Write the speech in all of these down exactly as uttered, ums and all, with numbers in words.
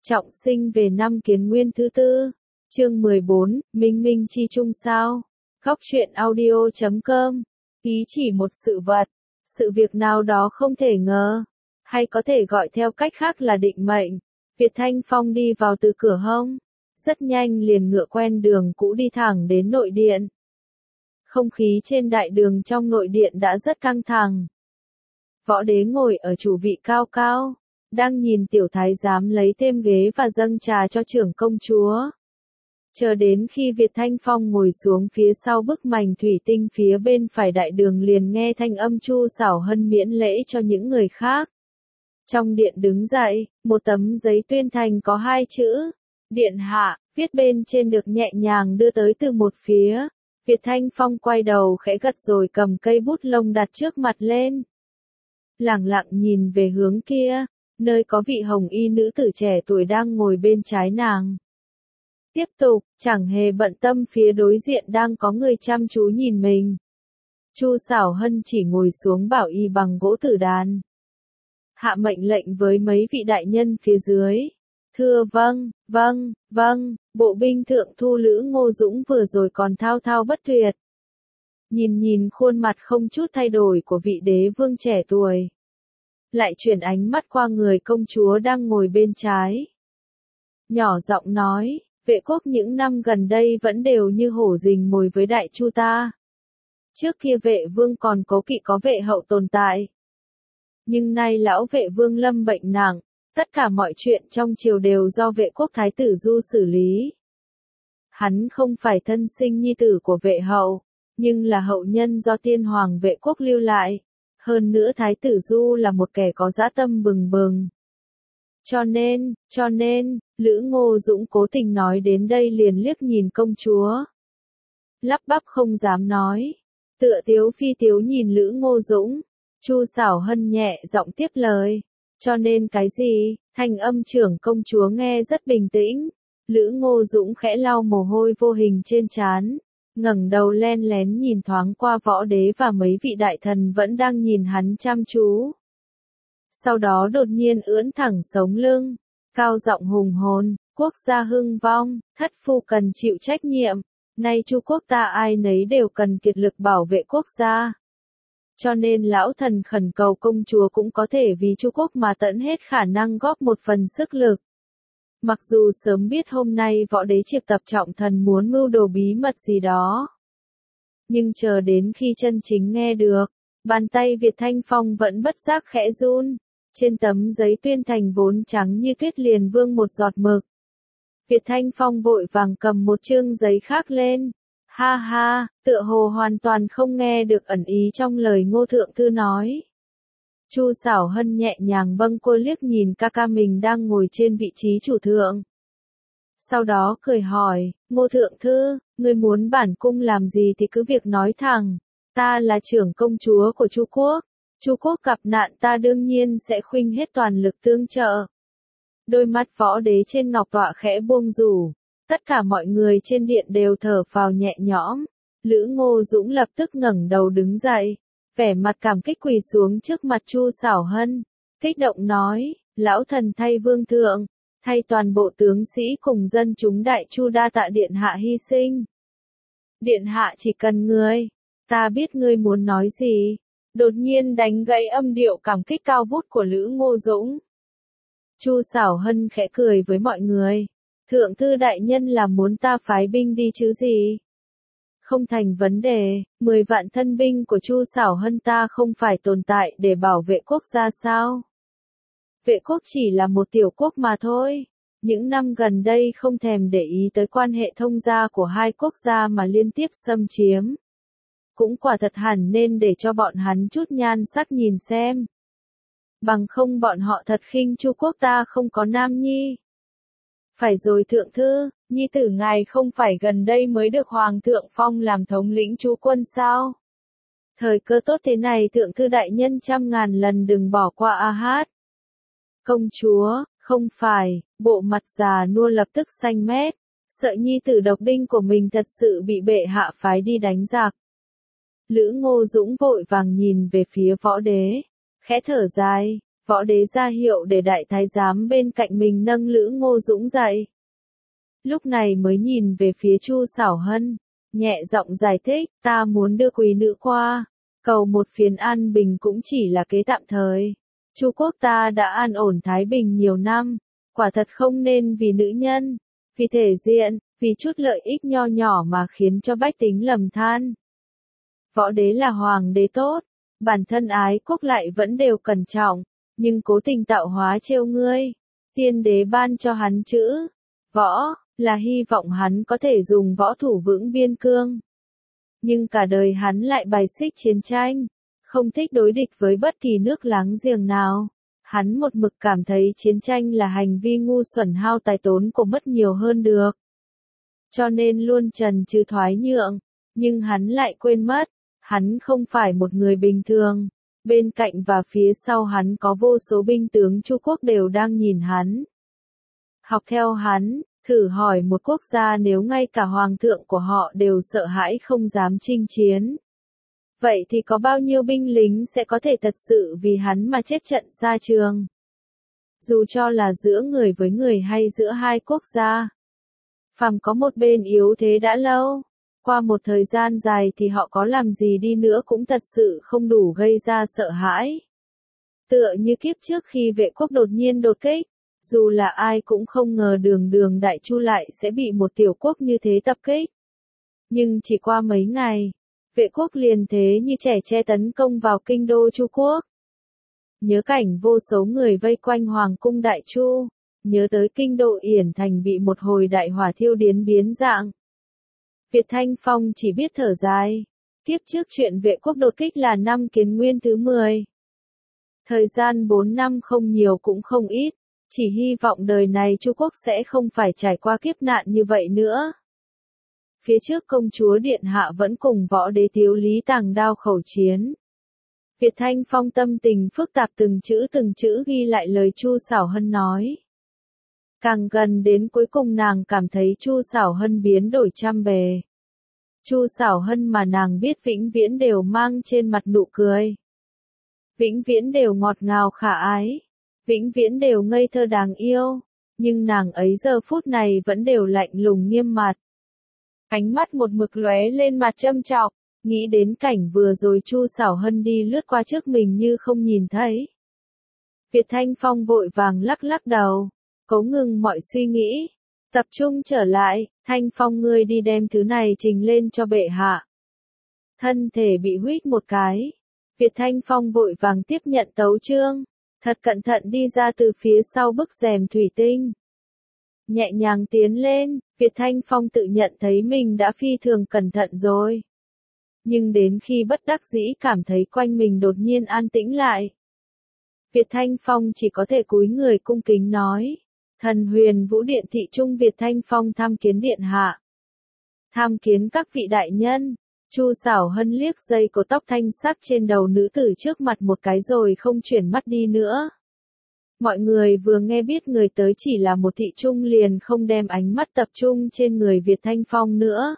Trọng sinh về năm Kiến Nguyên thứ tư. Chương mười bốn, Minh Minh chi chung sao? Góc truyện audio chấm com. Ý chỉ một sự vật, sự việc nào đó không thể ngờ, hay có thể gọi theo cách khác là định mệnh. Việt Thanh Phong đi vào từ cửa hông, rất nhanh liền ngựa quen đường cũ đi thẳng đến nội điện. Không khí trên đại đường trong nội điện đã rất căng thẳng. Võ đế ngồi ở chủ vị cao cao, đang nhìn tiểu thái giám lấy thêm ghế và dâng trà cho trưởng công chúa. Chờ đến khi Việt Thanh Phong ngồi xuống phía sau bức mành thủy tinh phía bên phải đại đường liền nghe thanh âm Chu Xảo Hân miễn lễ cho những người khác. Trong điện đứng dậy, một tấm giấy tuyên thành có hai chữ, Điện Hạ, viết bên trên được nhẹ nhàng đưa tới từ một phía. Việt Thanh Phong quay đầu khẽ gật rồi cầm cây bút lông đặt trước mặt lên. Lẳng lặng nhìn về hướng kia, nơi có vị hồng y nữ tử trẻ tuổi đang ngồi bên trái nàng. Tiếp tục, chẳng hề bận tâm phía đối diện đang có người chăm chú nhìn mình. Chu Xảo Hân chỉ ngồi xuống bảo y bằng gỗ tử đàn. Hạ mệnh lệnh với mấy vị đại nhân phía dưới. Thưa vâng, vâng, vâng, bộ binh thượng thu Lữ Ngô Dũng vừa rồi còn thao thao bất tuyệt. Nhìn nhìn khuôn mặt không chút thay đổi của vị đế vương trẻ tuổi. Lại chuyển ánh mắt qua người công chúa đang ngồi bên trái. Nhỏ giọng nói, vệ quốc những năm gần đây vẫn đều như hổ rình mồi với đại chu ta. Trước kia vệ vương còn cố kỵ có vệ hậu tồn tại. Nhưng nay lão vệ vương lâm bệnh nặng, tất cả mọi chuyện trong triều đều do vệ quốc thái tử Du xử lý. Hắn không phải thân sinh nhi tử của vệ hậu, nhưng là hậu nhân do tiên hoàng vệ quốc lưu lại. Hơn nữa thái tử Du là một kẻ có dã tâm bừng bừng. Cho nên, cho nên, Lữ Ngô Dũng cố tình nói đến đây liền liếc nhìn công chúa. Lắp bắp không dám nói. Tựa tiếu phi tiếu nhìn Lữ Ngô Dũng. Chu Xảo Hân nhẹ giọng tiếp lời. Cho nên cái gì? Thanh âm trưởng công chúa nghe rất bình tĩnh. Lữ Ngô Dũng khẽ lau mồ hôi vô hình trên trán. Ngẩng đầu len lén nhìn thoáng qua võ đế và mấy vị đại thần vẫn đang nhìn hắn chăm chú. Sau đó đột nhiên ưỡn thẳng sống lưng, cao giọng hùng hồn, quốc gia hưng vong, thất phu cần chịu trách nhiệm, nay Chu quốc ta ai nấy đều cần kiệt lực bảo vệ quốc gia. Cho nên lão thần khẩn cầu công chúa cũng có thể vì Chu quốc mà tận hết khả năng góp một phần sức lực. Mặc dù sớm biết hôm nay võ đế triệu tập trọng thần muốn mưu đồ bí mật gì đó. Nhưng chờ đến khi chân chính nghe được, bàn tay Việt Thanh Phong vẫn bất giác khẽ run. Trên tấm giấy tuyên thành vốn trắng như tuyết liền vương một giọt mực. Việt Thanh Phong vội vàng cầm một chương giấy khác lên. Ha ha, tựa hồ hoàn toàn không nghe được ẩn ý trong lời Ngô Thượng Thư nói. Chu Xảo Hân nhẹ nhàng bâng quơ liếc nhìn ca ca mình đang ngồi trên vị trí chủ thượng. Sau đó cười hỏi, Ngô Thượng Thư, ngươi muốn bản cung làm gì thì cứ việc nói thẳng. Ta là trưởng công chúa của Chu quốc. Chu quốc gặp nạn ta đương nhiên sẽ khuynh hết toàn lực tương trợ. Đôi mắt võ đế trên ngọc tọa khẽ buông rủ. Tất cả mọi người trên điện đều thở phào nhẹ nhõm. Lữ Ngô Dũng lập tức ngẩng đầu đứng dậy. Vẻ mặt cảm kích quỳ xuống trước mặt Chu Xảo Hân. Kích động nói, lão thần thay vương thượng, thay toàn bộ tướng sĩ cùng dân chúng đại chu đa tạ điện hạ hy sinh. Điện hạ chỉ cần ngươi, ta biết ngươi muốn nói gì. Đột nhiên đánh gãy âm điệu cảm kích cao vút của Lữ Ngô Dũng. Chu Xảo Hân khẽ cười với mọi người. Thượng thư đại nhân là muốn ta phái binh đi chứ gì? Không thành vấn đề, mười vạn thân binh của Chu Xảo Hân ta không phải tồn tại để bảo vệ quốc gia sao? Vệ quốc chỉ là một tiểu quốc mà thôi. Những năm gần đây không thèm để ý tới quan hệ thông gia của hai quốc gia mà liên tiếp xâm chiếm. Cũng quả thật hẳn nên để cho bọn hắn chút nhan sắc nhìn xem. Bằng không bọn họ thật khinh Chu quốc ta không có nam nhi. Phải rồi thượng thư, nhi tử ngài không phải gần đây mới được hoàng thượng phong làm thống lĩnh Chu quân sao? Thời cơ tốt thế này thượng thư đại nhân trăm ngàn lần đừng bỏ qua a hát. Công chúa, không phải, bộ mặt già nua lập tức xanh mét, sợ nhi tử độc đinh của mình thật sự bị bệ hạ phái đi đánh giặc. Lữ Ngô Dũng vội vàng nhìn về phía võ đế, khẽ thở dài, Võ đế ra hiệu để đại thái giám bên cạnh mình nâng Lữ Ngô Dũng dậy. Lúc này mới nhìn về phía Chu Xảo Hân, nhẹ giọng giải thích, ta muốn đưa quý nữ qua, cầu một phiến an bình cũng chỉ là kế tạm thời. Chu quốc ta đã an ổn thái bình nhiều năm, quả thật không nên vì nữ nhân, vì thể diện, vì chút lợi ích nho nhỏ mà khiến cho bách tính lầm than. Võ đế là hoàng đế tốt, bản thân ái quốc lại vẫn đều cẩn trọng, nhưng cố tình tạo hóa trêu ngươi. Tiên đế ban cho hắn chữ võ, là hy vọng hắn có thể dùng võ thủ vững biên cương. Nhưng cả đời hắn lại bài xích chiến tranh, không thích đối địch với bất kỳ nước láng giềng nào. Hắn một mực cảm thấy chiến tranh là hành vi ngu xuẩn hao tài tốn của mất nhiều hơn được. Cho nên luôn trần trừ thoái nhượng, nhưng hắn lại quên mất, hắn không phải một người bình thường. Bên cạnh và phía sau hắn có vô số binh tướng Chu quốc đều đang nhìn hắn. Học theo hắn, thử hỏi một quốc gia nếu ngay cả hoàng thượng của họ đều sợ hãi không dám chinh chiến. Vậy thì có bao nhiêu binh lính sẽ có thể thật sự vì hắn mà chết trận xa trường? Dù cho là giữa người với người hay giữa hai quốc gia. Phàm có một bên yếu thế đã lâu, qua một thời gian dài thì họ có làm gì đi nữa cũng thật sự không đủ gây ra sợ hãi. Tựa như kiếp trước khi vệ quốc đột nhiên đột kích, dù là ai cũng không ngờ đường đường Đại Chu lại sẽ bị một tiểu quốc như thế tập kích. Nhưng chỉ qua mấy ngày, vệ quốc liền thế như trẻ tre tấn công vào kinh đô Chu quốc. Nhớ cảnh vô số người vây quanh hoàng cung Đại Chu, nhớ tới kinh đô Yển Thành bị một hồi đại hỏa thiêu điến biến dạng. Việt Thanh Phong chỉ biết thở dài, kiếp trước chuyện vệ quốc đột kích là năm Kiến Nguyên thứ mười. Thời gian bốn năm không nhiều cũng không ít, chỉ hy vọng đời này Chu quốc sẽ không phải trải qua kiếp nạn như vậy nữa. Phía trước công chúa Điện Hạ vẫn cùng võ đế Tiếu Lý tàng đao khẩu chiến. Việt Thanh Phong tâm tình phức tạp từng chữ từng chữ ghi lại lời Chu Xảo Hân nói. Càng gần đến cuối cùng nàng cảm thấy Chu Xảo Hân biến đổi trăm bề. Chu Xảo Hân mà nàng biết vĩnh viễn đều mang trên mặt nụ cười. Vĩnh viễn đều ngọt ngào khả ái. Vĩnh viễn đều ngây thơ đáng yêu. Nhưng nàng ấy giờ phút này vẫn đều lạnh lùng nghiêm mặt. Ánh mắt một mực lóe lên mặt châm chọc, nghĩ đến cảnh vừa rồi Chu Xảo Hân đi lướt qua trước mình như không nhìn thấy. Việt Thanh Phong vội vàng lắc lắc đầu, cố ngừng mọi suy nghĩ, tập trung trở lại, Thanh Phong ngươi đi đem thứ này trình lên cho bệ hạ. Thân thể bị huých một cái, Việt Thanh Phong vội vàng tiếp nhận tấu chương, thật cẩn thận đi ra từ phía sau bức rèm thủy tinh. Nhẹ nhàng tiến lên, Việt Thanh Phong tự nhận thấy mình đã phi thường cẩn thận rồi. Nhưng đến khi bất đắc dĩ cảm thấy quanh mình đột nhiên an tĩnh lại. Việt Thanh Phong chỉ có thể cúi người cung kính nói. Thần Huyền Vũ Điện Thị Trung Việt Thanh Phong tham kiến điện hạ. Tham kiến các vị đại nhân. Chu Xảo Hân liếc dây cột tóc thanh sắc trên đầu nữ tử trước mặt một cái rồi không chuyển mắt đi nữa. Mọi người vừa nghe biết người tới chỉ là một thị trung liền không đem ánh mắt tập trung trên người Việt Thanh Phong nữa.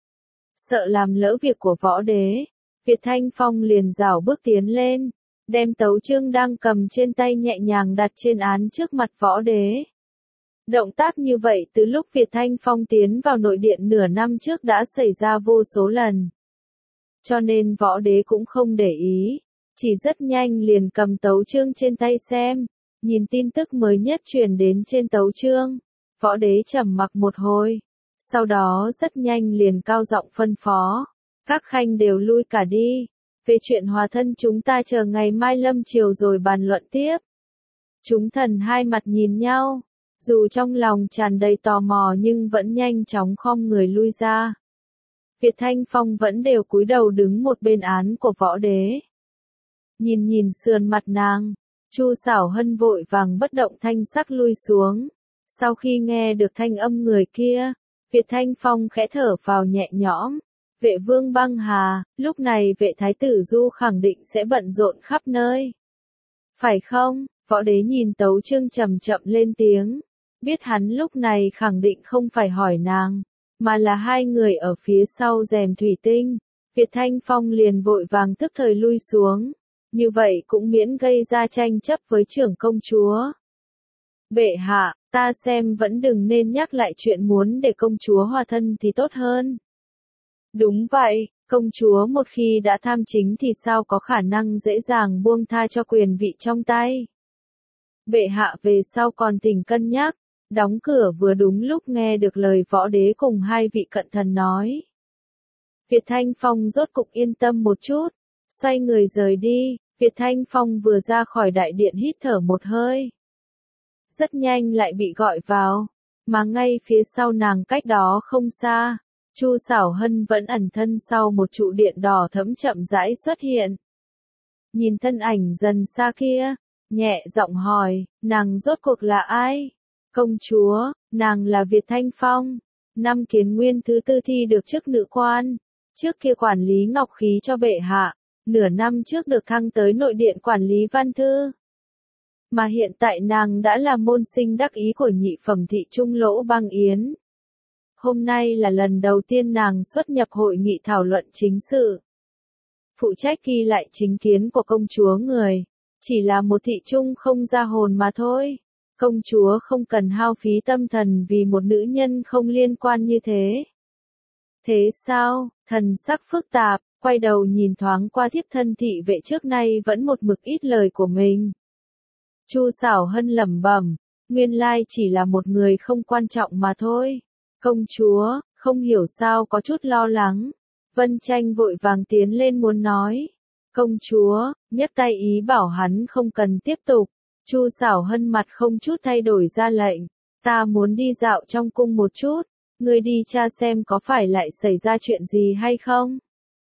Sợ làm lỡ việc của võ đế, Việt Thanh Phong liền rảo bước tiến lên, đem tấu chương đang cầm trên tay nhẹ nhàng đặt trên án trước mặt võ đế. Động tác như vậy từ lúc Việt Thanh Phong tiến vào nội điện nửa năm trước đã xảy ra vô số lần. Cho nên võ đế cũng không để ý, chỉ rất nhanh liền cầm tấu chương trên tay xem, nhìn tin tức mới nhất truyền đến trên tấu chương. Võ đế trầm mặc một hồi, sau đó rất nhanh liền cao giọng phân phó, các khanh đều lui cả đi, về chuyện hòa thân chúng ta chờ ngày mai lâm chiều rồi bàn luận tiếp. Chúng thần hai mặt nhìn nhau, dù trong lòng tràn đầy tò mò nhưng vẫn nhanh chóng khom người lui ra. Việt Thanh Phong vẫn đều cúi đầu đứng một bên án của võ đế. Nhìn nhìn sườn mặt nàng, Chu Xảo Hân vội vàng bất động thanh sắc lui xuống. Sau khi nghe được thanh âm người kia, Việt Thanh Phong khẽ thở vào nhẹ nhõm. Vệ vương băng hà, lúc này vệ thái tử Du khẳng định sẽ bận rộn khắp nơi. Phải không? Võ đế nhìn tấu chương chậm chậm lên tiếng. Biết hắn lúc này khẳng định không phải hỏi nàng, mà là hai người ở phía sau rèm thủy tinh. Việt Thanh Phong liền vội vàng tức thời lui xuống. như vậy cũng miễn gây ra tranh chấp với trưởng công chúa. Bệ hạ, ta xem vẫn đừng nên nhắc lại chuyện muốn để công chúa hòa thân thì tốt hơn. Đúng vậy, công chúa một khi đã tham chính thì sao có khả năng dễ dàng buông tha cho quyền vị trong tay. Bệ hạ về sau còn tỉnh cân nhắc, đóng cửa vừa đúng lúc nghe được lời võ đế cùng hai vị cận thần nói. Việt Thanh Phong rốt cục yên tâm một chút, xoay người rời đi, Việt Thanh Phong vừa ra khỏi đại điện hít thở một hơi. Rất nhanh lại bị gọi vào, mà ngay phía sau nàng cách đó không xa, Chu Sảo Hân vẫn ẩn thân sau một trụ điện đỏ thẫm chậm rãi xuất hiện. Nhìn thân ảnh dần xa kia, nhẹ giọng hỏi, nàng rốt cuộc là ai? Công chúa, nàng là Việt Thanh Phong, năm Kiến Nguyên thứ tư thi được chức nữ quan, trước kia quản lý ngọc khí cho bệ hạ, nửa năm trước được thăng tới nội điện quản lý văn thư. Mà hiện tại nàng đã là môn sinh đắc ý của nhị phẩm thị trung Lỗ Băng Yến. Hôm nay là lần đầu tiên nàng xuất nhập hội nghị thảo luận chính sự. Phụ trách ghi lại chính kiến của công chúa người, chỉ là một thị trung không ra hồn mà thôi. Công chúa không cần hao phí tâm thần vì một nữ nhân không liên quan như thế. Thế sao? Thần sắc phức tạp, quay đầu nhìn thoáng qua thiếp thân thị vệ trước nay vẫn một mực ít lời của mình. Chu Sảo Hân lẩm bẩm, nguyên lai chỉ là một người không quan trọng mà thôi. Công chúa, không hiểu sao có chút lo lắng. Vân Tranh vội vàng tiến lên muốn nói. Công chúa, nhấc tay ý bảo hắn không cần tiếp tục. Chu Sảo Hân mặt không chút thay đổi ra lệnh. Ta muốn đi dạo trong cung một chút. Ngươi đi tra xem có phải lại xảy ra chuyện gì hay không.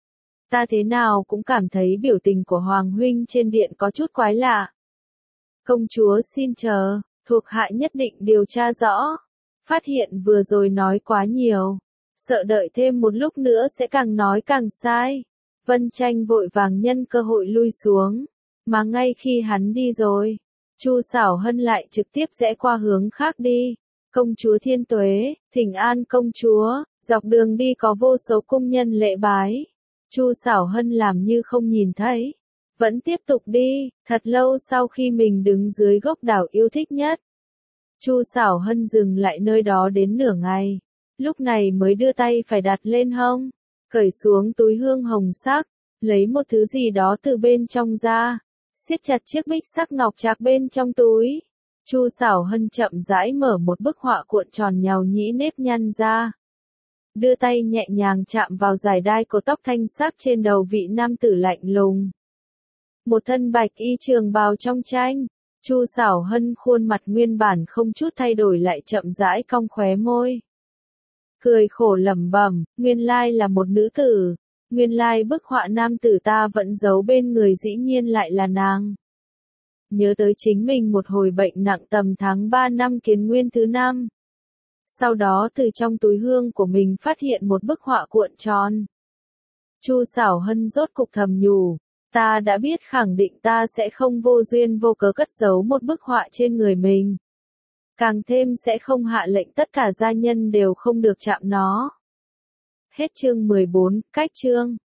Ta thế nào cũng cảm thấy biểu tình của Hoàng huynh trên điện có chút quái lạ. Công chúa xin chờ, thuộc hạ nhất định điều tra rõ. Phát hiện vừa rồi nói quá nhiều. Sợ đợi thêm một lúc nữa sẽ càng nói càng sai. Vân Tranh vội vàng nhân cơ hội lui xuống. Mà ngay khi hắn đi rồi, Chu Sảo Hân lại trực tiếp rẽ qua hướng khác đi. Công chúa thiên tuế, thỉnh an công chúa, dọc đường đi có vô số cung nhân lễ bái. Chu Sảo Hân làm như không nhìn thấy. Vẫn tiếp tục đi, thật lâu sau khi mình đứng dưới gốc đào yêu thích nhất. Chu Sảo Hân dừng lại nơi đó đến nửa ngày. Lúc này mới đưa tay phải đặt lên hông, cởi xuống túi hương hồng sắc, lấy một thứ gì đó từ bên trong ra, siết chặt chiếc bích sắc ngọc trạc bên trong túi. Chu Sảo Hân chậm rãi mở một bức họa cuộn tròn nhàu nhĩ nếp nhăn ra. Đưa tay nhẹ nhàng chạm vào dải đai cột tóc thanh sắc trên đầu vị nam tử lạnh lùng. Một thân bạch y trường bào trong tranh, Chu Sảo Hân khuôn mặt nguyên bản không chút thay đổi lại chậm rãi cong khóe môi. Cười khổ lẩm bẩm, nguyên lai là một nữ tử, nguyên lai bức họa nam tử ta vẫn giấu bên người dĩ nhiên lại là nàng. Nhớ tới chính mình một hồi bệnh nặng tầm tháng ba năm Kiến Nguyên thứ năm. Sau đó từ trong túi hương của mình phát hiện một bức họa cuộn tròn. Chu Sảo Hân rốt cục thầm nhủ, ta đã biết khẳng định ta sẽ không vô duyên vô cớ cất giấu một bức họa trên người mình. Càng thêm sẽ không hạ lệnh tất cả gia nhân đều không được chạm nó. Hết chương mười bốn, cách chương.